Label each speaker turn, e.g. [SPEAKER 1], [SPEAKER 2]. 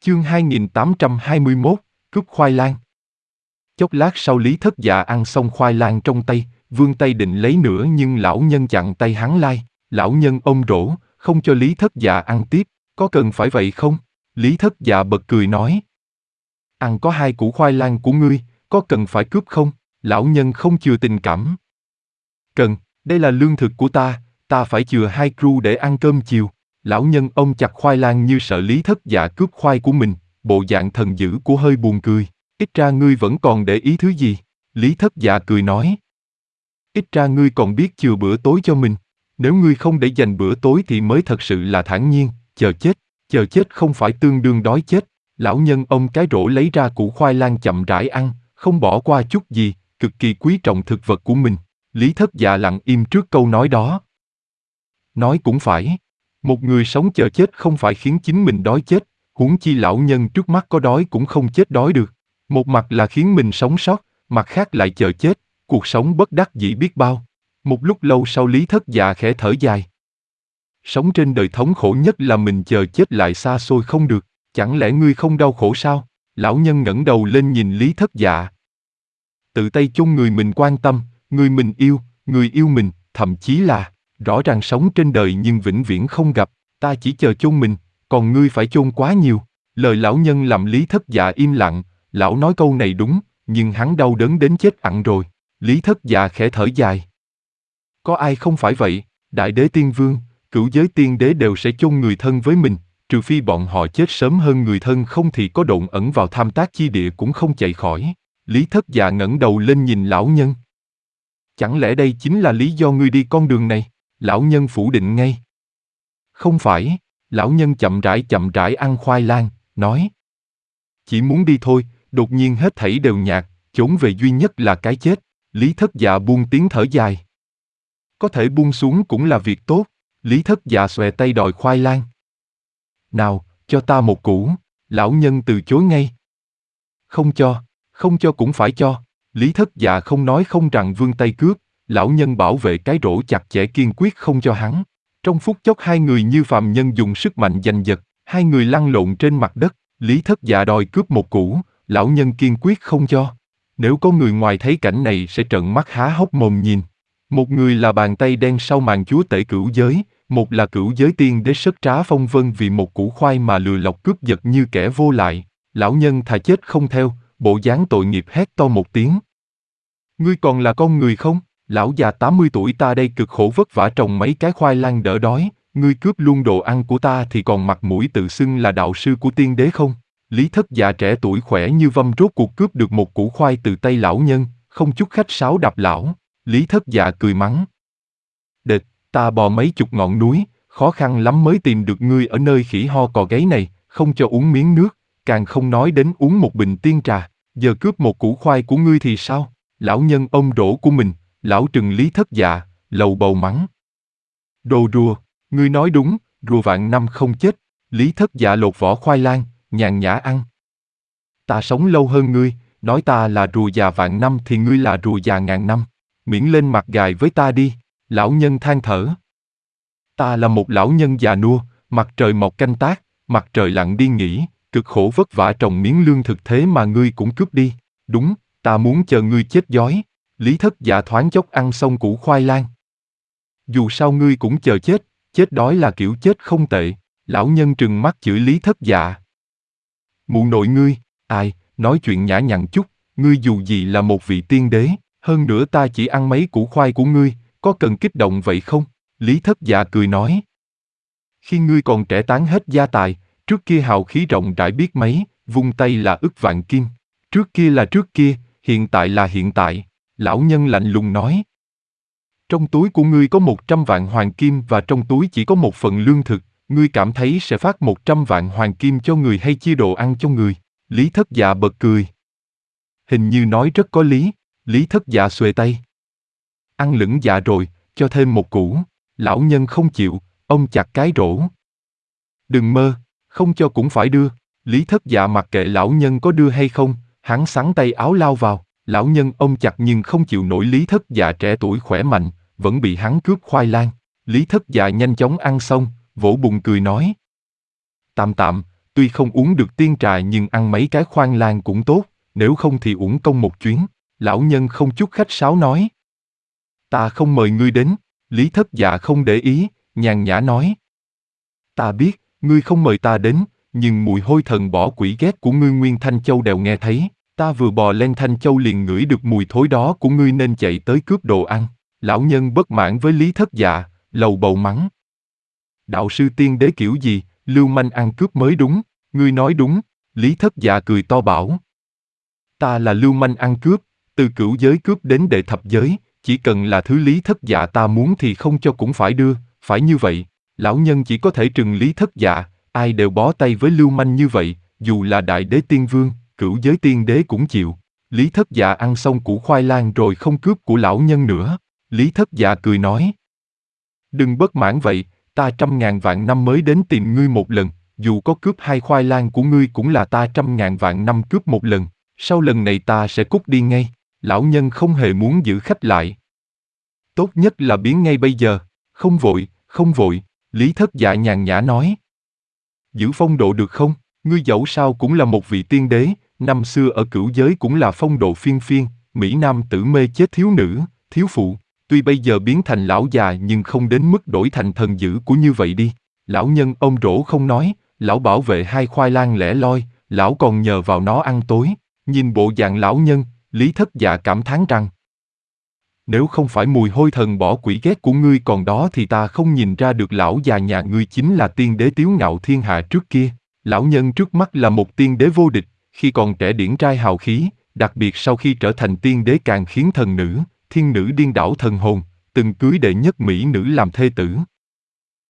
[SPEAKER 1] Chương 2821, cướp khoai lang. Chốc lát sau Lý Thất Dạ ăn xong khoai lang trong tay, vươn tay định lấy nữa nhưng lão nhân chặn tay hắn lại. Lão nhân ôm rổ, không cho Lý Thất Dạ ăn tiếp. Có cần phải vậy không? Lý Thất Dạ bật cười nói. Ăn có 2 củ khoai lang của ngươi, có cần phải cướp không? Lão nhân không chừa tình cảm. Cần, đây là lương thực của ta phải chừa 2 cru để ăn cơm chiều. Lão nhân ôm chặt khoai lang như sợ Lý Thất Dạ cướp khoai của mình, bộ dạng thần dữ của hơi buồn cười. Ít ra ngươi vẫn còn để ý thứ gì? Lý Thất Dạ cười nói. Ít ra ngươi còn biết chừa bữa tối cho mình. Nếu ngươi không để dành bữa tối thì mới thật sự là thản nhiên, chờ chết không phải tương đương đói chết. Lão nhân ôm cái rổ lấy ra củ khoai lang chậm rãi ăn, không bỏ qua chút gì, cực kỳ quý trọng thực vật của mình. Lý Thất Dạ lặng im trước câu nói đó. Nói cũng phải. Một người sống chờ chết không phải khiến chính mình đói chết, huống chi lão nhân trước mắt có đói cũng không chết đói được. Một mặt là khiến mình sống sót, mặt khác lại chờ chết, cuộc sống bất đắc dĩ biết bao. Một lúc lâu sau Lý Thất Dạ khẽ thở dài. Sống trên đời thống khổ nhất là mình chờ chết lại xa xôi không được, chẳng lẽ ngươi không đau khổ sao? Lão nhân ngẩng đầu lên nhìn Lý Thất Dạ. Tự tay chôn người mình quan tâm, người mình yêu, người yêu mình, thậm chí là rõ ràng sống trên đời nhưng vĩnh viễn không gặp, ta chỉ chờ chôn mình, còn ngươi phải chôn quá nhiều. Lời lão nhân làm Lý Thất Dạ im lặng, lão nói câu này đúng, nhưng hắn đau đớn đến chết ẵn rồi. Lý Thất Dạ khẽ thở dài. Có ai không phải vậy, Đại Đế Tiên Vương, Cửu Giới Tiên Đế đều sẽ chôn người thân với mình, trừ phi bọn họ chết sớm hơn người thân không thì có độn ẩn vào tham tác chi địa cũng không chạy khỏi. Lý Thất Dạ ngẩng đầu lên nhìn lão nhân. Chẳng lẽ đây chính là lý do ngươi đi con đường này? Lão nhân phủ định ngay. Không phải, lão nhân chậm rãi ăn khoai lang, nói. Chỉ muốn đi thôi, đột nhiên hết thảy đều nhạt, chốn về duy nhất là cái chết. Lý Thất Dạ buông tiếng thở dài. Có thể buông xuống cũng là việc tốt. Lý Thất Dạ xòe tay đòi khoai lang. Nào, cho ta một củ. Lão nhân từ chối ngay. Không cho cũng phải cho. Lý Thất Dạ không nói không rằng vươn tay cướp. Lão nhân bảo vệ cái rổ chặt chẽ kiên quyết không cho hắn. Trong phút chốc hai người như phàm nhân dùng sức mạnh giành giật, hai người lăn lộn trên mặt đất. Lý Thất Dạ đòi cướp một củ, lão nhân kiên quyết không cho. Nếu có người ngoài thấy cảnh này sẽ trợn mắt há hốc mồm nhìn. Một người là bàn tay đen sau màn chúa tể cửu giới, một là cửu giới tiên đế sất trá phong vân vì một củ khoai mà lừa lọc cướp giật như kẻ vô lại. Lão nhân thà chết không theo, bộ dáng tội nghiệp hét to một tiếng. Ngươi còn là con người không? Lão già 80 tuổi ta đây cực khổ vất vả trồng mấy cái khoai lang đỡ đói, ngươi cướp luôn đồ ăn của ta thì còn mặt mũi tự xưng là đạo sư của tiên đế không? Lý Thất Dạ trẻ tuổi khỏe như vâm rốt cuộc cướp được một củ khoai từ tay lão nhân, không chút khách sáo đập lão. Lý Thất Dạ cười mắng. Đệt, ta bò mấy chục ngọn núi, khó khăn lắm mới tìm được ngươi ở nơi khỉ ho cò gáy này, không cho uống miếng nước, càng không nói đến uống một bình tiên trà, giờ cướp một củ khoai của ngươi thì sao? Lão nhân ôm rổ của mình, lão trừng Lý Thất Dạ, lầu bầu mắng. Đồ rùa, ngươi nói đúng, rùa vạn năm không chết. Lý Thất Dạ lột vỏ khoai lang, nhàn nhã ăn. Ta sống lâu hơn ngươi, nói ta là rùa già vạn năm thì ngươi là rùa già ngàn năm. Miễn lên mặt gài với ta đi. Lão nhân than thở. Ta là một lão nhân già nua, mặt trời mọc canh tác, mặt trời lặn đi nghỉ, cực khổ vất vả trồng miếng lương thực thế mà ngươi cũng cướp đi. Đúng, ta muốn chờ ngươi chết đói. Lý Thất Dạ thoáng chốc ăn xong củ khoai lang. Dù sao ngươi cũng chờ chết đói là kiểu chết không tệ. Lão nhân trừng mắt chửi Lý Thất Dạ. Mụ nội ngươi, ai, nói chuyện nhã nhặn chút, ngươi dù gì là một vị tiên đế, hơn nữa ta chỉ ăn mấy củ khoai của ngươi, có cần kích động vậy không? Lý Thất Dạ cười nói. Khi ngươi còn trẻ tán hết gia tài, trước kia hào khí rộng rãi biết mấy, vung tay là ức vạn kim. Trước kia là trước kia, hiện tại là hiện tại. Lão nhân lạnh lùng nói. Trong túi của ngươi có 100 vạn hoàng kim và trong túi chỉ có một phần lương thực, ngươi cảm thấy sẽ phát 100 vạn hoàng kim cho người hay chia đồ ăn cho người? Lý Thất Dạ bật cười. Hình như nói rất có lý. Lý Thất Dạ xuề tay. Ăn lửng dạ rồi, cho thêm một củ. Lão nhân không chịu, ôm chặt cái rổ. Đừng mơ, không cho cũng phải đưa. Lý Thất Dạ mặc kệ lão nhân có đưa hay không, hắn xắn tay áo lao vào. Lão nhân ôm chặt nhưng không chịu nổi Lý Thất Dạ trẻ tuổi khỏe mạnh, vẫn bị hắn cướp khoai lang. Lý Thất Dạ nhanh chóng ăn xong, vỗ bụng cười nói. Tạm, Tuy không uống được tiên trà nhưng ăn mấy cái khoai lang cũng tốt, nếu không thì uổng công một chuyến. Lão nhân không chút khách sáo nói. Ta không mời ngươi đến. Lý Thất Dạ không để ý, nhàn nhã nói. Ta biết, ngươi không mời ta đến, nhưng mùi hôi thần bỏ quỷ ghét của ngươi Nguyên Thanh Châu đều nghe thấy. Ta vừa bò lên Thanh Châu liền ngửi được mùi thối đó của ngươi nên chạy tới cướp đồ ăn. Lão nhân bất mãn với Lý Thất Dạ, lầu bầu mắng. Đạo sư tiên đế kiểu gì, lưu manh ăn cướp mới đúng, ngươi nói đúng. Lý Thất Dạ cười to bảo. Ta là lưu manh ăn cướp, từ cửu giới cướp đến đệ thập giới, chỉ cần là thứ Lý Thất Dạ ta muốn thì không cho cũng phải đưa, phải như vậy. Lão nhân chỉ có thể trừng Lý Thất Dạ, ai đều bó tay với lưu manh như vậy, dù là đại đế tiên vương, cửu giới tiên đế cũng chịu. Lý Thất Dạ ăn xong củ khoai lang rồi không cướp của lão nhân nữa. Lý Thất Dạ cười nói. Đừng bất mãn vậy, ta 100.000 vạn năm mới đến tìm ngươi một lần, dù có cướp 2 khoai lang của ngươi cũng là ta 100.000 vạn năm cướp một lần, sau lần này ta sẽ cút đi ngay. Lão nhân không hề muốn giữ khách lại. Tốt nhất là biến ngay bây giờ, không vội, không vội, Lý Thất Dạ nhàn nhã nói. Giữ phong độ được không, ngươi dẫu sao cũng là một vị tiên đế, năm xưa ở cửu giới cũng là phong độ phiên phiên, Mỹ Nam tử mê chết thiếu nữ, thiếu phụ. Tuy bây giờ biến thành lão già nhưng không đến mức đổi thành thần dữ của như vậy đi. Lão nhân ôm rổ không nói, lão bảo vệ 2 khoai lang lẻ loi, lão còn nhờ vào nó ăn tối. Nhìn bộ dạng lão nhân, Lý Thất Dạ cảm thán rằng. Nếu không phải mùi hôi thần bỏ quỷ ghét của ngươi còn đó thì ta không nhìn ra được lão già nhà ngươi chính là tiên đế tiếu ngạo thiên hạ trước kia. Lão nhân trước mắt là một tiên đế vô địch, khi còn trẻ điển trai hào khí, đặc biệt sau khi trở thành tiên đế càng khiến thần nữ, thiên nữ điên đảo thần hồn, từng cưới đệ nhất mỹ nữ làm thê tử.